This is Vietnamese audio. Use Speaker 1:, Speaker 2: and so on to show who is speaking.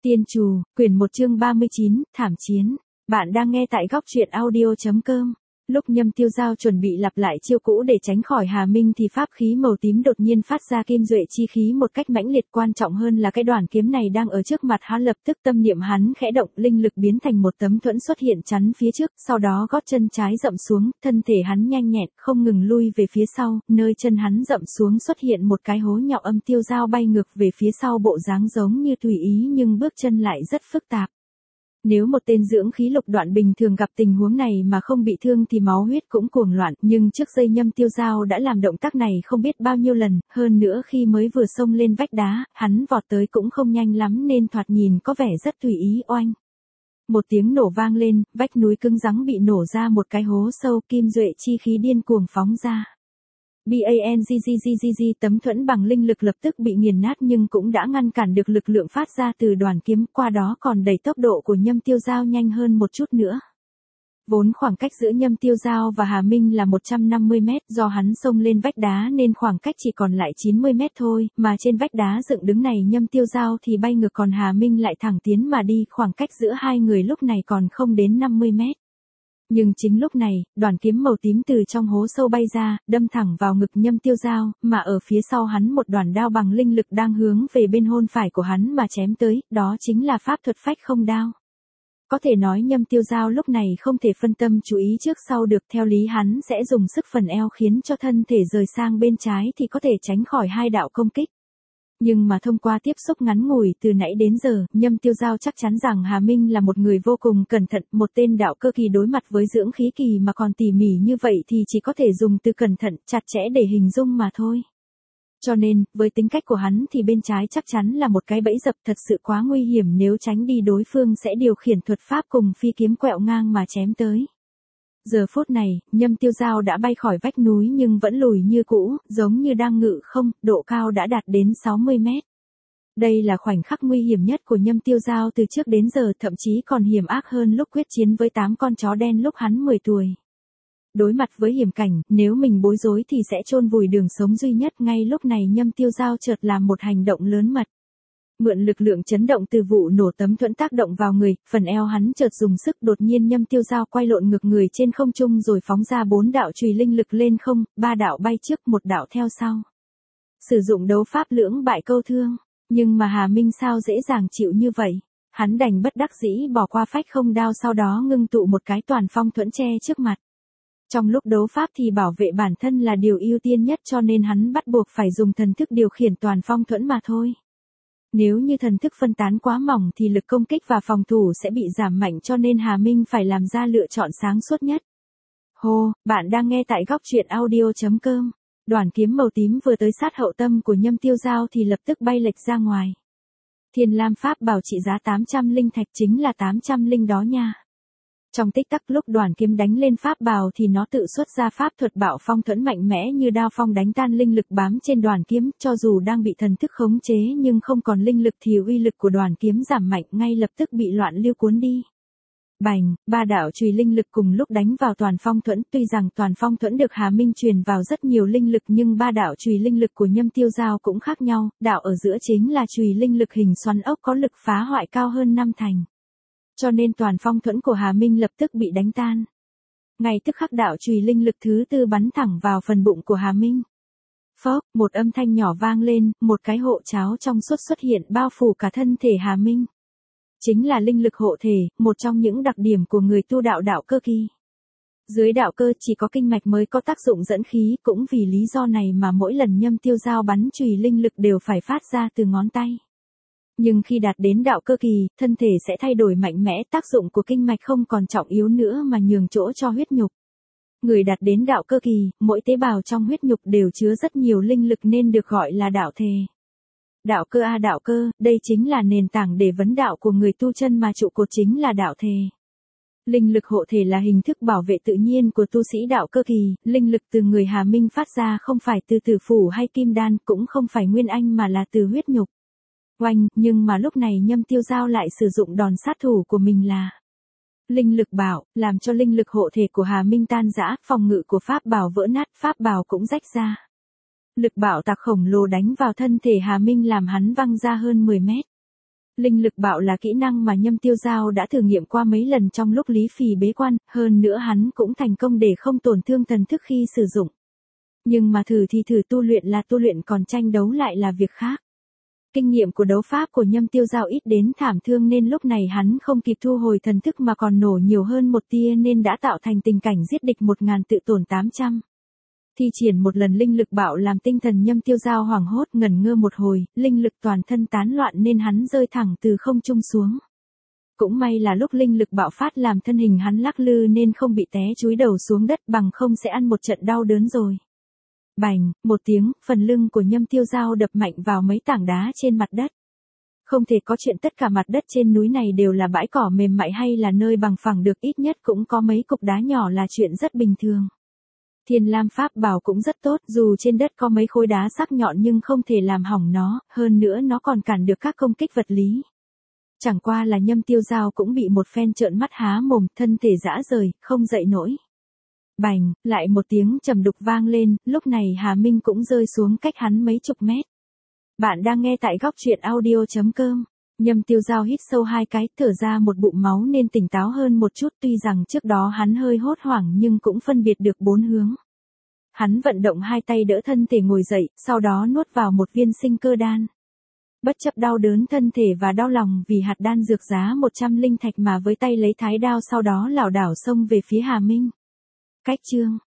Speaker 1: Tiên Trù, quyển 1 chương 39, Thảm Chiến. Bạn đang nghe tại góc truyện audio.com. Lúc Nhâm Tiêu Giao chuẩn bị lặp lại chiêu cũ để tránh khỏi Hà Minh thì pháp khí màu tím đột nhiên phát ra kim duệ chi khí một cách mãnh liệt, quan trọng hơn là cái đoàn kiếm này đang ở trước mặt hắn. Lập tức tâm niệm hắn khẽ động, linh lực biến thành một tấm thuẫn xuất hiện chắn phía trước, sau đó gót chân trái dậm xuống, thân thể hắn nhanh nhẹn không ngừng lui về phía sau, nơi chân hắn dậm xuống xuất hiện một cái hố nhỏ. Tiêu Giao bay ngược về phía sau, bộ dáng giống như tùy ý nhưng bước chân lại rất phức tạp. Nếu một tên dưỡng khí lục đoạn bình thường gặp tình huống này mà không bị thương thì máu huyết cũng cuồng loạn, nhưng trước giây Nhâm Tiêu Giao đã làm động tác này không biết bao nhiêu lần, hơn nữa khi mới vừa xông lên vách đá, hắn vọt tới cũng không nhanh lắm nên thoạt nhìn có vẻ rất tùy ý. Oanh! Một tiếng nổ vang lên, vách núi cứng rắn bị nổ ra một cái hố sâu, kim duệ chi khí điên cuồng phóng ra. Bangggg, tấm thuẫn bằng linh lực lập tức bị nghiền nát nhưng cũng đã ngăn cản được lực lượng phát ra từ đoàn kiếm, qua đó còn đẩy tốc độ của Nhâm Tiêu Giao nhanh hơn một chút nữa. Vốn khoảng cách giữa Nhâm Tiêu Giao và Hà Minh là 150 mét, do hắn xông lên vách đá nên khoảng cách chỉ còn lại 90 mét thôi, mà trên vách đá dựng đứng này Nhâm Tiêu Giao thì bay ngược còn Hà Minh lại thẳng tiến mà đi, khoảng cách giữa hai người lúc này còn không đến 50 mét. Nhưng chính lúc này, đoàn kiếm màu tím từ trong hố sâu bay ra, đâm thẳng vào ngực Nhâm Tiêu Giao, mà ở phía sau hắn một đoàn đao bằng linh lực đang hướng về bên hông phải của hắn mà chém tới, đó chính là pháp thuật phách không đao. Có thể nói Nhâm Tiêu Giao lúc này không thể phân tâm chú ý trước sau được, theo lý hắn sẽ dùng sức phần eo khiến cho thân thể rời sang bên trái thì có thể tránh khỏi hai đạo công kích. Nhưng mà thông qua tiếp xúc ngắn ngủi từ nãy đến giờ, Nhâm Tiêu Giao chắc chắn rằng Hà Minh là một người vô cùng cẩn thận, một tên đạo cơ kỳ đối mặt với dưỡng khí kỳ mà còn tỉ mỉ như vậy thì chỉ có thể dùng từ cẩn thận, chặt chẽ để hình dung mà thôi. Cho nên, với tính cách của hắn thì bên trái chắc chắn là một cái bẫy dập thật sự quá nguy hiểm, nếu tránh đi đối phương sẽ điều khiển thuật pháp cùng phi kiếm quẹo ngang mà chém tới. Giờ phút này, Nhâm Tiêu Giao đã bay khỏi vách núi nhưng vẫn lùi như cũ, giống như đang ngự không, độ cao đã đạt đến 60 mét. Đây là khoảnh khắc nguy hiểm nhất của Nhâm Tiêu Giao từ trước đến giờ, thậm chí còn hiểm ác hơn lúc quyết chiến với 8 con chó đen lúc hắn 10 tuổi. Đối mặt với hiểm cảnh, nếu mình bối rối thì sẽ chôn vùi đường sống duy nhất. Ngay lúc này Nhâm Tiêu Giao chợt làm một hành động lớn mật. Mượn lực lượng chấn động từ vụ nổ tấm thuẫn tác động vào người, phần eo hắn chợt dùng sức, đột nhiên Nhâm Tiêu Giao quay lộn ngược người trên không trung rồi phóng ra 4 đạo chùy linh lực lên không, 3 đạo bay trước, 1 đạo theo sau. Sử dụng đấu pháp lưỡng bại câu thương, nhưng mà Hà Minh sao dễ dàng chịu như vậy? Hắn đành bất đắc dĩ bỏ qua phách không đao, sau đó ngưng tụ một cái toàn phong thuẫn che trước mặt. Trong lúc đấu pháp thì bảo vệ bản thân là điều ưu tiên nhất, cho nên hắn bắt buộc phải dùng thần thức điều khiển toàn phong thuẫn mà thôi. Nếu như thần thức phân tán quá mỏng thì lực công kích và phòng thủ sẽ bị giảm mạnh, cho nên Hà Minh phải làm ra lựa chọn sáng suốt nhất. Hô, bạn đang nghe tại góc truyện audio.com. Đoàn kiếm màu tím vừa tới sát hậu tâm của Nhâm Tiêu Giao thì lập tức bay lệch ra ngoài. Thiên Lam pháp bảo trị giá 800 linh thạch, chính là 800 linh đó nha. Trong tích tắc lúc đoàn kiếm đánh lên pháp bào thì nó tự xuất ra pháp thuật bạo phong thuẫn mạnh mẽ như đao phong đánh tan linh lực bám trên đoàn kiếm, cho dù đang bị thần thức khống chế nhưng không còn linh lực thì uy lực của đoàn kiếm giảm mạnh, ngay lập tức bị loạn lưu cuốn đi. Bành, 3 đạo chùy linh lực cùng lúc đánh vào toàn phong thuẫn, tuy rằng toàn phong thuẫn được Hà Minh truyền vào rất nhiều linh lực nhưng 3 đạo chùy linh lực của Nhâm Tiêu Giao cũng khác nhau, đạo ở giữa chính là chùy linh lực hình xoắn ốc có lực phá hoại cao hơn 5 thành. Cho nên toàn phong thuẫn của Hà Minh lập tức bị đánh tan. Ngay tức khắc đạo chùy linh lực thứ 4 bắn thẳng vào phần bụng của Hà Minh. Phốc, một âm thanh nhỏ vang lên, một cái hộ cháo trong suốt xuất hiện bao phủ cả thân thể Hà Minh. Chính là linh lực hộ thể, một trong những đặc điểm của người tu đạo đạo cơ kỳ. Dưới đạo cơ chỉ có kinh mạch mới có tác dụng dẫn khí, cũng vì lý do này mà mỗi lần Nhâm Tiêu Giao bắn chùy linh lực đều phải phát ra từ ngón tay. Nhưng khi đạt đến đạo cơ kỳ, thân thể sẽ thay đổi mạnh mẽ, tác dụng của kinh mạch không còn trọng yếu nữa mà nhường chỗ cho huyết nhục. Người đạt đến đạo cơ kỳ, mỗi tế bào trong huyết nhục đều chứa rất nhiều linh lực nên được gọi là đạo thể. Đạo cơ đạo cơ, đây chính là nền tảng để vấn đạo của người tu chân mà trụ cột chính là đạo thể. Linh lực hộ thể là hình thức bảo vệ tự nhiên của tu sĩ đạo cơ kỳ, linh lực từ người Hà Minh phát ra không phải từ tử phủ hay kim đan, cũng không phải nguyên anh mà là từ huyết nhục. Oanh, nhưng mà lúc này Nhâm Tiêu Giao lại sử dụng đòn sát thủ của mình là linh lực bảo, làm cho linh lực hộ thể của Hà Minh tan rã, phòng ngự của pháp bảo vỡ nát, pháp bảo cũng rách ra. Lực bạo tạc khổng lồ đánh vào thân thể Hà Minh làm hắn văng ra hơn 10 mét. Linh lực bạo là kỹ năng mà Nhâm Tiêu Giao đã thử nghiệm qua mấy lần trong lúc Lý Phì bế quan, hơn nữa hắn cũng thành công để không tổn thương thần thức khi sử dụng. Nhưng mà thử thì thử, tu luyện là tu luyện, còn tranh đấu lại là việc khác. Kinh nghiệm của đấu pháp của Nhâm Tiêu Giao ít đến thảm thương nên lúc này hắn không kịp thu hồi thần thức mà còn nổ nhiều hơn một tia nên đã tạo thành tình cảnh giết địch 1000 tự tổn 800. Thi triển một lần linh lực bạo làm tinh thần Nhâm Tiêu Giao hoảng hốt ngẩn ngơ một hồi, linh lực toàn thân tán loạn nên hắn rơi thẳng từ không trung xuống. Cũng may là lúc linh lực bạo phát làm thân hình hắn lắc lư nên không bị té chúi đầu xuống đất, bằng không sẽ ăn một trận đau đớn rồi. Bành, một tiếng, phần lưng của Nhâm Tiêu Giao đập mạnh vào mấy tảng đá trên mặt đất. Không thể có chuyện tất cả mặt đất trên núi này đều là bãi cỏ mềm mại hay là nơi bằng phẳng được, ít nhất cũng có mấy cục đá nhỏ là chuyện rất bình thường. Thiên Lam pháp bảo cũng rất tốt, dù trên đất có mấy khối đá sắc nhọn nhưng không thể làm hỏng nó, hơn nữa nó còn cản được các công kích vật lý. Chẳng qua là Nhâm Tiêu Giao cũng bị một phen trợn mắt há mồm, thân thể rã rời, không dậy nổi. Bành, lại một tiếng trầm đục vang lên, lúc này Hà Minh cũng rơi xuống cách hắn mấy chục mét. Bạn đang nghe tại góc truyện audio.com. Nhâm Tiêu Giao hít sâu 2 cái, thở ra một bụng máu nên tỉnh táo hơn một chút, tuy rằng trước đó hắn hơi hốt hoảng nhưng cũng phân biệt được 4 hướng. Hắn vận động 2 tay đỡ thân thể ngồi dậy, sau đó nuốt vào một viên sinh cơ đan. Bất chấp đau đớn thân thể và đau lòng vì hạt đan dược giá 100 linh thạch mà với tay lấy thái đao, sau đó lảo đảo xông về phía Hà Minh. Cách chương